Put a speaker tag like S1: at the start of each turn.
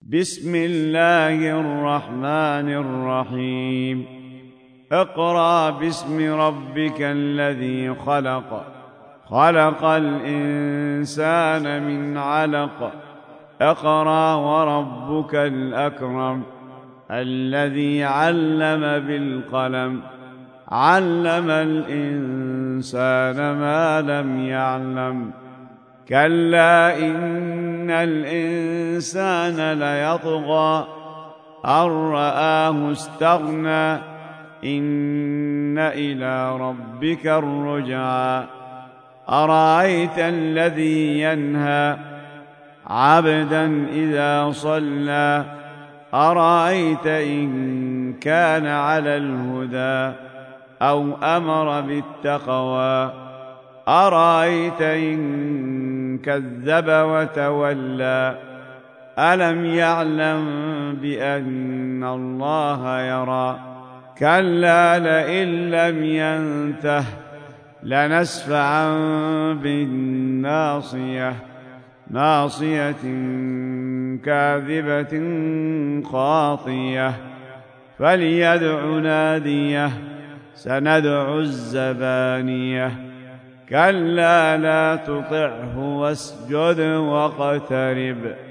S1: بسم الله الرحمن الرحيم اقرأ باسم ربك الذي خلق خلق الإنسان من علق اقرأ وربك الأكرم الذي علم بالقلم علم الإنسان ما لم يعلم كلا إن الإنسان ليطغى أن رآه استغنى إن إلى ربك الرجعى أرأيت الذي ينهى عبدا إذا صلى أرأيت إن كان على الهدى أو أمر بالتقوى أرأيت إن كذب وتولى ألم يعلم بأن الله يرى كلا لئن لم ينته لنسفعا بالناصية ناصية كاذبة خاطية فليدع ناديه سندع الزبانية كلا لا تطعه واسجد واقترب